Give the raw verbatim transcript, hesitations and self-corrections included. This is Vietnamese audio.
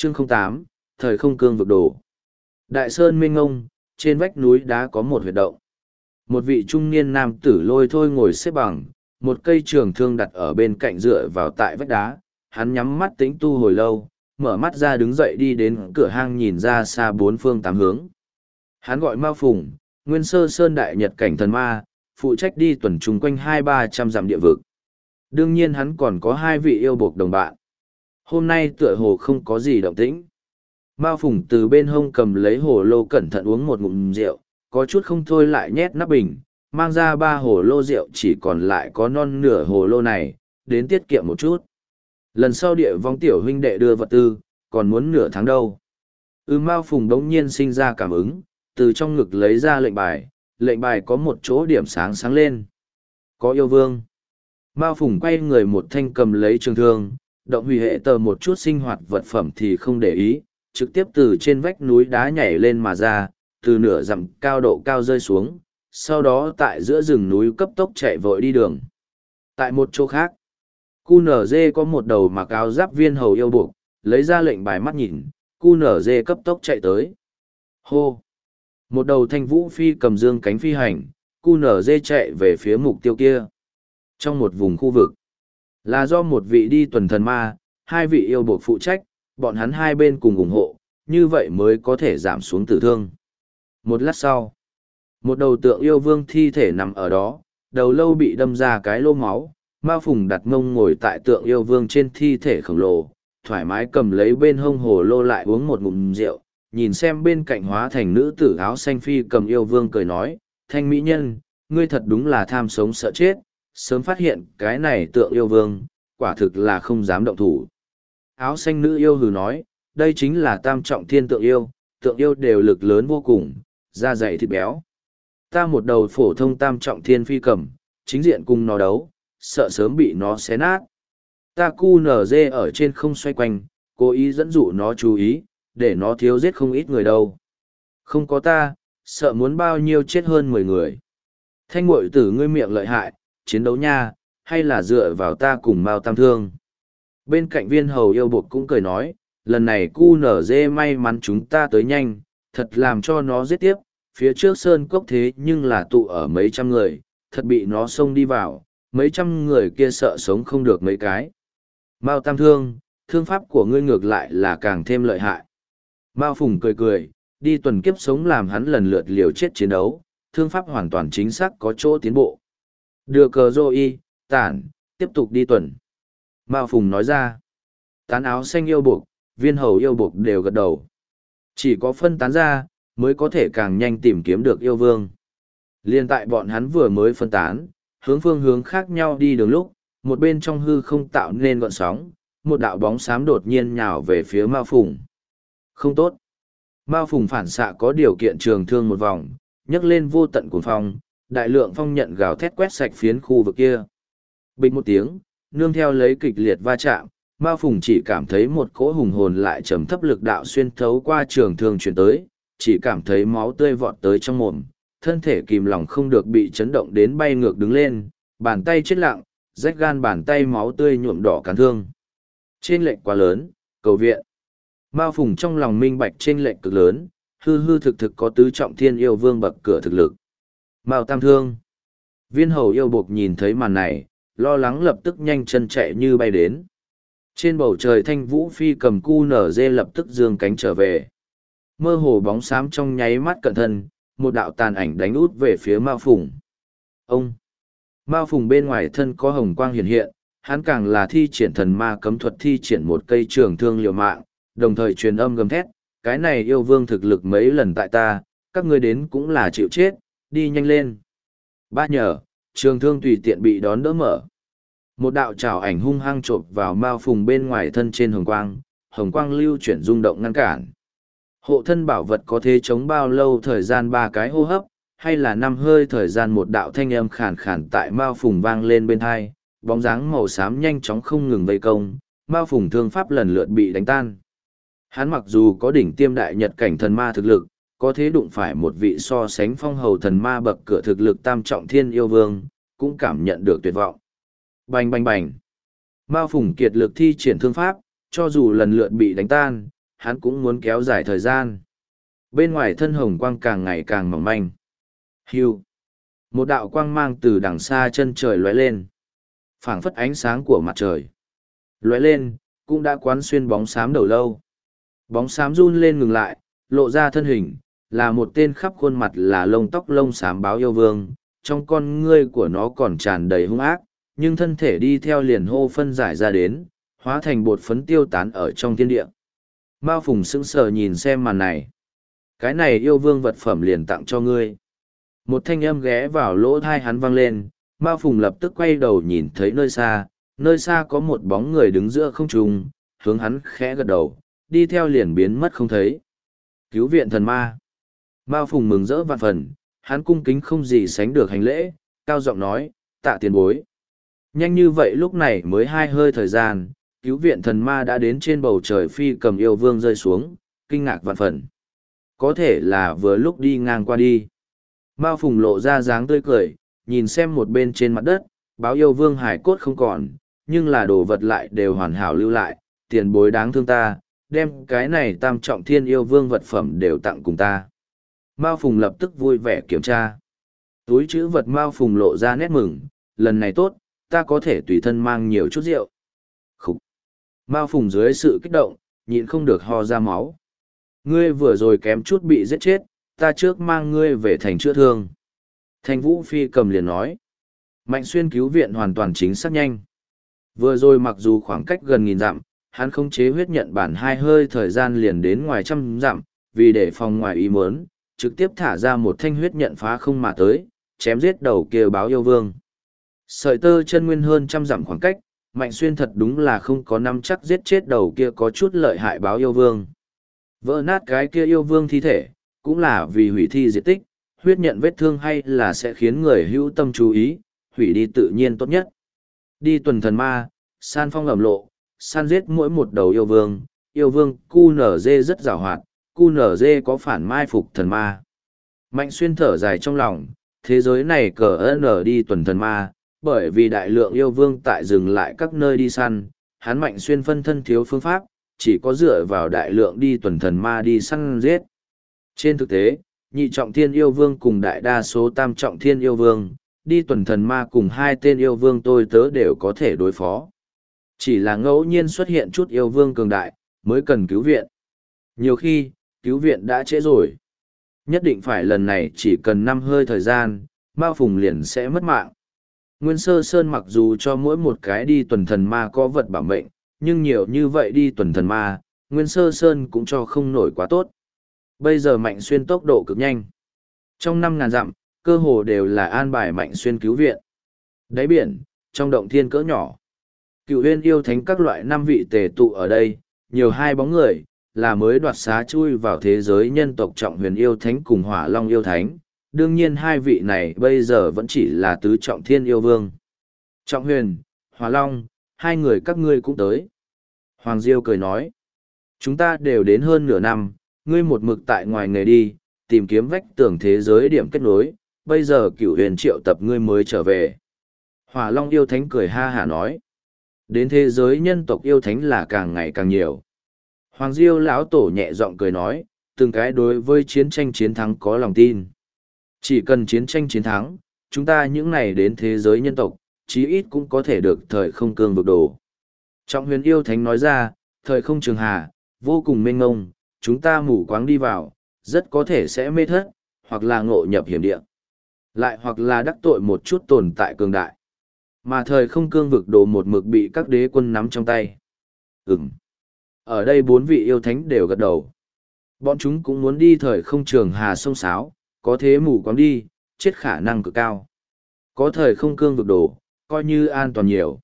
Chương không tám, thời không cương vực đồ. Đại sơn mênh ngông, trên vách núi đá có một huyệt động. Một vị trung niên nam tử lôi thôi ngồi xếp bằng, một cây trường thương đặt ở bên cạnh dựa vào tại vách đá. Hắn nhắm mắt tĩnh tu hồi lâu, mở mắt ra đứng dậy đi đến cửa hang nhìn ra xa bốn phương tám hướng. Hắn gọi Mao Phùng, Nguyên Sơ Sơn Đại Nhật Cảnh Thần Ma, phụ trách đi tuần trùng quanh hai ba trăm dặm địa vực. Đương nhiên hắn còn có hai vị yêu bộc đồng bạn. Hôm nay tựa hồ không có gì động tĩnh. Mao Phùng từ bên hông cầm lấy hồ lô cẩn thận uống một ngụm rượu, có chút không thôi lại nhét nắp bình, mang ra ba hồ lô rượu chỉ còn lại có non nửa hồ lô này, đến tiết kiệm một chút. Lần sau địa vong tiểu huynh đệ đưa vật tư, còn muốn nửa tháng đâu. Ừ Mao Phùng đống nhiên sinh ra cảm ứng, từ trong ngực lấy ra lệnh bài, lệnh bài có một chỗ điểm sáng sáng lên. Có yêu vương. Mao Phùng quay người một thanh cầm lấy trường thương, động hủy hệ tờ một chút sinh hoạt vật phẩm thì không để ý, trực tiếp từ trên vách núi đá nhảy lên mà ra, từ nửa dặm cao độ cao rơi xuống, sau đó tại giữa rừng núi cấp tốc chạy vội đi đường. Tại một chỗ khác, cu nở dê có một đầu mặc áo giáp viên hầu yêu buộc, lấy ra lệnh bài mắt nhìn, cu nở dê cấp tốc chạy tới. Hô! Một đầu thanh vũ phi cầm dương cánh phi hành, cu nở dê chạy về phía mục tiêu kia. Trong một vùng khu vực, là do một vị đi tuần thần ma, hai vị yêu buộc phụ trách, bọn hắn hai bên cùng ủng hộ, như vậy mới có thể giảm xuống tử thương. Một lát sau, một đầu tượng yêu vương thi thể nằm ở đó, đầu lâu bị đâm ra cái lô máu, Mao Phùng đặt mông ngồi tại tượng yêu vương trên thi thể khổng lồ, thoải mái cầm lấy bên hông hồ lô lại uống một ngụm rượu, nhìn xem bên cạnh hóa thành nữ tử áo xanh phi cầm yêu vương cười nói, thanh mỹ nhân, ngươi thật đúng là tham sống sợ chết, sớm phát hiện cái này tượng yêu vương, quả thực là không dám động thủ. Áo xanh nữ yêu hừ nói, đây chính là tam trọng thiên tượng yêu, tượng yêu đều lực lớn vô cùng, da dày thịt béo. Ta một đầu phổ thông tam trọng thiên phi cầm, chính diện cùng nó đấu, sợ sớm bị nó xé nát. Ta cu nở dê ở trên không xoay quanh, cố ý dẫn dụ nó chú ý, để nó thiếu giết không ít người đâu. Không có ta, sợ muốn bao nhiêu chết hơn mười người. Thanh muội tử ngươi miệng lợi hại, chiến đấu nha, hay là dựa vào ta cùng Mao Tam Thương. Bên cạnh viên hầu yêu bột cũng cười nói, lần này cu nở dê may mắn chúng ta tới nhanh, thật làm cho nó giết tiếp, phía trước sơn cốc thế nhưng là tụ ở mấy trăm người, thật bị nó xông đi vào, mấy trăm người kia sợ sống không được mấy cái. Mao Tam Thương, thương pháp của ngươi ngược lại là càng thêm lợi hại. Mao Phùng cười cười, đi tuần kiếp sống làm hắn lần lượt liều chết chiến đấu, thương pháp hoàn toàn chính xác có chỗ tiến bộ. Đưa cờ rô y, tản, tiếp tục đi tuần. Mao Phùng nói ra, tán áo xanh yêu buộc, viên hầu yêu buộc đều gật đầu. Chỉ có phân tán ra, mới có thể càng nhanh tìm kiếm được yêu vương. Liên tại bọn hắn vừa mới phân tán, hướng phương hướng khác nhau đi đường lúc, một bên trong hư không tạo nên gọn sóng, một đạo bóng xám đột nhiên nhào về phía Mao Phùng. Không tốt. Mao Phùng phản xạ có điều kiện trường thương một vòng, nhấc lên vô tận cuồng phong, đại lượng phong nhận gào thét quét sạch phiến khu vực kia. Bịch một tiếng, nương theo lấy kịch liệt va chạm, Mao Phùng chỉ cảm thấy một cỗ hùng hồn lại trầm thấp lực đạo xuyên thấu qua trường thương truyền tới, chỉ cảm thấy máu tươi vọt tới trong mồm, thân thể kìm lòng không được bị chấn động đến bay ngược đứng lên, bàn tay chết lặng, rách gan bàn tay máu tươi nhuộm đỏ cán thương. Trên lệnh quá lớn, cầu viện. Mao Phùng trong lòng minh bạch trên lệnh cực lớn, hư hư thực thực có tứ trọng thiên yêu vương bậc cửa thực lực. Mao Tam Thương. Viên hầu yêu buộc nhìn thấy màn này, lo lắng lập tức nhanh chân chạy như bay đến. Trên bầu trời thanh vũ phi cầm cu nở dê lập tức dương cánh trở về. Mơ hồ bóng xám trong nháy mắt cẩn thân, một đạo tàn ảnh đánh út về phía Mao Phùng. Ông! Mao Phùng bên ngoài thân có hồng quang hiện hiện, hắn càng là thi triển thần ma cấm thuật thi triển một cây trường thương liều mạng, đồng thời truyền âm gầm thét, cái này yêu vương thực lực mấy lần tại ta, các ngươi đến cũng là chịu chết, đi nhanh lên. Ba nhờ, trường thương tùy tiện bị đón đỡ mở. Một đạo trảo ảnh hung hăng chộp vào Mao Phùng bên ngoài thân trên hồng quang, hồng quang lưu chuyển rung động ngăn cản. Hộ thân bảo vật có thể chống bao lâu thời gian ba cái hô hấp, hay là năm hơi thời gian một đạo thanh âm khàn khàn tại Mao Phùng vang lên bên hai, bóng dáng màu xám nhanh chóng không ngừng vây công, Mao Phùng thương pháp lần lượt bị đánh tan. Hắn mặc dù có đỉnh tiêm đại nhật cảnh thần ma thực lực, có thế đụng phải một vị so sánh phong hầu thần ma bậc cửa thực lực tam trọng thiên yêu vương, cũng cảm nhận được tuyệt vọng. Bành bành bành. Mao Phùng kiệt lực thi triển thương pháp, cho dù lần lượt bị đánh tan, hắn cũng muốn kéo dài thời gian. Bên ngoài thân hồng quang càng ngày càng mỏng manh. Hưu. Một đạo quang mang từ đằng xa chân trời lóe lên. Phảng phất ánh sáng của mặt trời. Lóe lên, cũng đã quán xuyên bóng xám đầu lâu. Bóng xám run lên ngừng lại, lộ ra thân hình, là một tên khắp khuôn mặt là lông tóc lông xám báo yêu vương. Trong con ngươi của nó còn tràn đầy hung ác, nhưng thân thể đi theo liền hô phân giải ra đến, hóa thành bột phấn tiêu tán ở trong thiên địa. Mao Phùng sững sờ nhìn xem màn này. Cái này yêu vương vật phẩm liền tặng cho ngươi. Một thanh âm ghé vào lỗ thai hắn vang lên, Mao Phùng lập tức quay đầu nhìn thấy nơi xa, nơi xa có một bóng người đứng giữa không trung, hướng hắn khẽ gật đầu, đi theo liền biến mất không thấy. Cứu viện thần ma. Mao Phùng mừng rỡ vạn phần, hắn cung kính không gì sánh được hành lễ, cao giọng nói, tạ tiền bối. Nhanh như vậy lúc này mới hai hơi thời gian, cứu viện thần ma đã đến trên bầu trời phi cầm yêu vương rơi xuống, kinh ngạc vạn phần. Có thể là vừa lúc đi ngang qua đi. Mao Phùng lộ ra dáng tươi cười, nhìn xem một bên trên mặt đất, báo yêu vương hải cốt không còn, nhưng là đồ vật lại đều hoàn hảo lưu lại, tiền bối đáng thương ta, đem cái này tam trọng thiên yêu vương vật phẩm đều tặng cùng ta. Mao Phùng lập tức vui vẻ kiểm tra. Túi chữ vật Mao Phùng lộ ra nét mừng, lần này tốt, ta có thể tùy thân mang nhiều chút rượu. Khúc! Mao Phùng dưới sự kích động, nhịn không được ho ra máu. Ngươi vừa rồi kém chút bị giết chết, ta trước mang ngươi về thành chữa thương. Thành Vũ Phi cầm liền nói. Mạnh Xuyên cứu viện hoàn toàn chính xác nhanh. Vừa rồi mặc dù khoảng cách gần nghìn dặm, hắn không chế huyết nhận bản hai hơi thời gian liền đến ngoài trăm dặm, vì để phòng ngoài ý muốn, trực tiếp thả ra một thanh huyết nhận phá không mà tới, chém giết đầu kia báo yêu vương. Sợi tơ chân nguyên hơn trăm dặm khoảng cách, Mạnh Xuyên thật đúng là không có nắm chắc giết chết đầu kia có chút lợi hại báo yêu vương. Vỡ nát cái kia yêu vương thi thể, cũng là vì hủy thi diệt tích, huyết nhận vết thương hay là sẽ khiến người hữu tâm chú ý, hủy đi tự nhiên tốt nhất. Đi tuần thần ma, san phong ẩm lộ, san giết mỗi một đầu yêu vương, yêu vương cu nở dê rất giàu hoạt, cu nở dê có phản mai phục thần ma. Mạnh Xuyên thở dài trong lòng, thế giới này cờ nở đi tuần thần ma, bởi vì đại lượng yêu vương tại dừng lại các nơi đi săn, hắn Mạnh Xuyên phân thân thiếu phương pháp, chỉ có dựa vào đại lượng đi tuần thần ma đi săn giết. Trên thực tế, nhị trọng thiên yêu vương cùng đại đa số tam trọng thiên yêu vương, đi tuần thần ma cùng hai tên yêu vương tôi tớ đều có thể đối phó. Chỉ là ngẫu nhiên xuất hiện chút yêu vương cường đại, mới cần cứu viện. Nhiều khi, cứu viện đã trễ rồi. Nhất định phải lần này chỉ cần năm hơi thời gian, Mao Phùng liền sẽ mất mạng. Nguyên Sơ Sơn mặc dù cho mỗi một cái đi tuần thần ma có vật bảo mệnh, nhưng nhiều như vậy đi tuần thần ma, Nguyên Sơ Sơn cũng cho không nổi quá tốt. Bây giờ Mạnh Xuyên tốc độ cực nhanh. Trong năm ngàn dặm, cơ hồ đều là an bài Mạnh Xuyên cứu viện. Đáy biển, trong động thiên cỡ nhỏ. Cựu huyên yêu thánh các loại năm vị tề tụ ở đây, nhiều hai bóng người, là mới đoạt xá chui vào thế giới nhân tộc trọng huyền yêu thánh cùng hỏa long yêu thánh. Đương nhiên hai vị này bây giờ vẫn chỉ là tứ trọng thiên yêu vương. Trọng huyền, hỏa long, hai người các ngươi cũng tới. Hoàng Diêu cười nói, chúng ta đều đến hơn nửa năm, ngươi một mực tại ngoài nghề đi, tìm kiếm vách tường thế giới điểm kết nối, bây giờ cửu huyền triệu tập ngươi mới trở về. Hỏa Long yêu thánh cười ha hả nói, đến thế giới nhân tộc yêu thánh là càng ngày càng nhiều. Hoàng Diêu lão tổ nhẹ giọng cười nói, từng cái đối với chiến tranh chiến thắng có lòng tin. Chỉ cần chiến tranh chiến thắng, chúng ta những này đến thế giới nhân tộc, chí ít cũng có thể được thời không cương vực đồ. Trọng huyền yêu thánh nói ra, thời không trường hà, vô cùng mênh ngông, chúng ta mù quáng đi vào, rất có thể sẽ mê thất, hoặc là ngộ nhập hiểm địa. Lại hoặc là đắc tội một chút tồn tại cường đại. Mà thời không cương vực đồ một mực bị các đế quân nắm trong tay. Ừm. Ở đây bốn vị yêu thánh đều gật đầu. Bọn chúng cũng muốn đi thời không trường hà sông sáo, có thế mù quáng đi, chết khả năng cực cao. Có thời không cương vực đồ, coi như an toàn nhiều.